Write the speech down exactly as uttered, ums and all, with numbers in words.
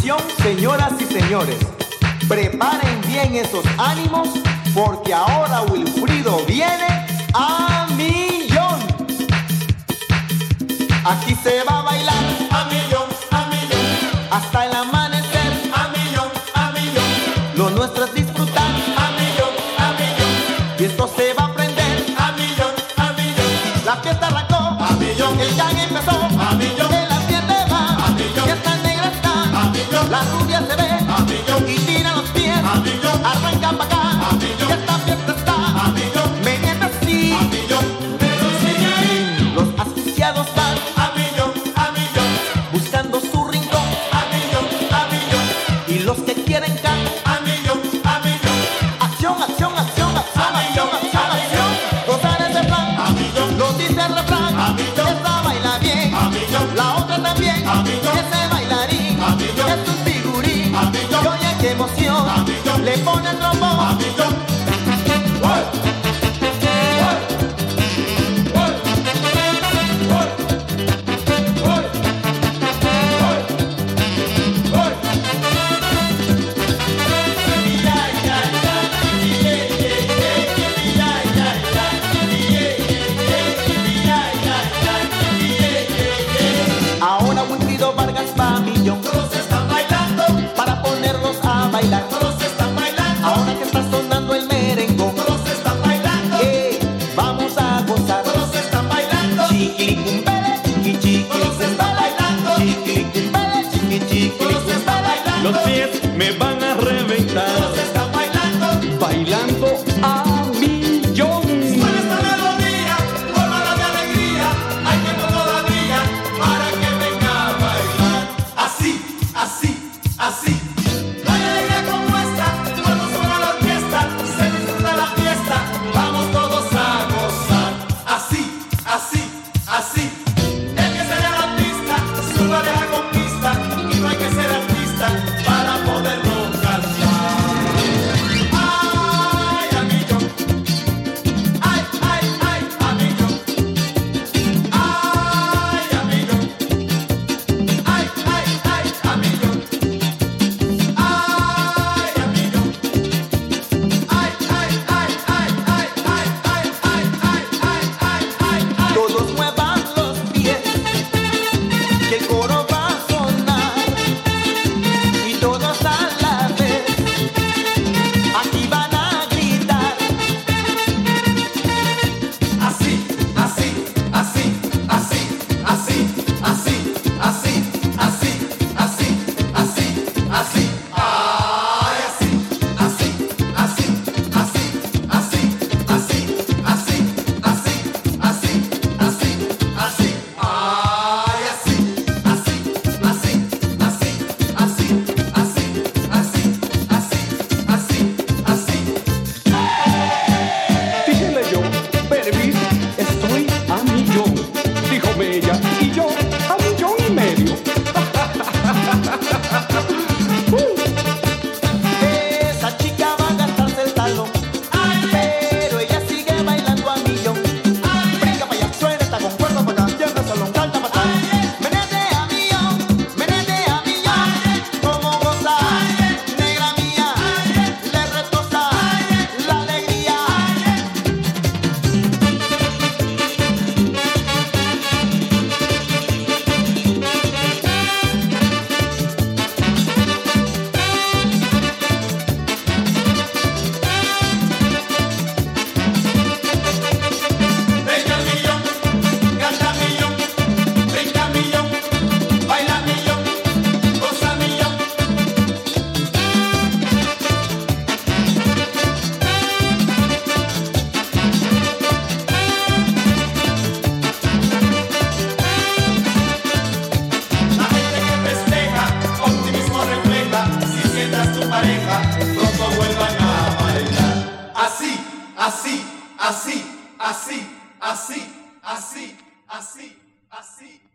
Atención, señoras y señores, preparen bien esos ánimos porque ahora Wilfrido viene a millón. Aquí se va a bailar A millón, a millón, hasta el amanecer. a millón, a millón, Lo nuestro es disfrutar a millón, a millón, y esto se va a aprender. a millón, a millón, La fiesta arrancó, a millón, el gang empezó, a millón, el ambiente va, a millón, y esta negra está, a millón, la rubia se ve, a millón, y tira los pies, a millón, arranca para acá, a millón, y esta fiesta está, a millón, meneando así, a millón, eso sigue ahí. los asfixiados van A millón, a millón, buscando su rincón, a millón, a millón, y los que quieren can, a millón, a millón, acción, acción, acción, acción, A acción, millón, acción, a acción, gozar ese plan, a millón, lo dice el refrán, A millón. esta baila bien, a millón, la otra también, A millón. ese bailarín, A millón. es un figurín, A millón. y oye qué emoción, A millón. le pone el a trombón, millón. ¡Uy! ¡Uy! ¡Uy! ¡Uy! ¡Uy! ¡Uy! ¡Uy! ahora Wilfrido Vargas va a millón, Todos están bailando, para ponerlos a bailar, todos están bailando, ahora que está sonando el merengón, todos están bailando, eh, vamos a gozar, todos están bailando, chiquilicumbele, chiqui chiqui, todos están bailando, chiquilicumbele, chiqui chiqui, todos están bailando, Los pies me van a reventar, todos están bailando. bailando a millón. Suena esta melodía, colmada de alegría, hay tiempo todavía para que venga a bailar. Así, así, así. No hay alegría como esta, cuando suena la orquesta, se disfruta la fiesta, vamos todos a gozar. Así, así, así. El que sea el artista, su pareja conquista, y no hay que ser artista para poderlo cantar. Ay, a millón. Ay, ay, ay, a millón. Ay, a millón. Ay, ay, ay, a millón. Ay, a millón. Ay, ay, ay, ay, ay, ay, ay, ay, ay, ay, ay, ay, ay. todos muevan los pies, que el coro va a sonar, y todos a la vez, aquí van a gritar, Así, así, así, así, así, así, así, así, así, así, así. Ay, así, así, así, así, así, así, así, así, así, así, así. Ay, así, así, así, así, así, así, así, así, así, así. Dígale yo, Pervis, estoy a millón. Díjome ella, y yo a millón y medio. esa chica va a gastarse el talón, pero ella sigue bailando a millón, brinca para allá, suena, está con cuerda para acá, tiembla el salón, salta para atrás, menete a millón, menete a millón, como goza, negra mía, le retosa la alegría. Venga millón, canta millón, brinca millón, baila millón, goza millón. La gente que festeja, optimismo refleja, si sientas tu pareja, pronto vuelvan a bailar. Así, así, así, así, así, así, así, así.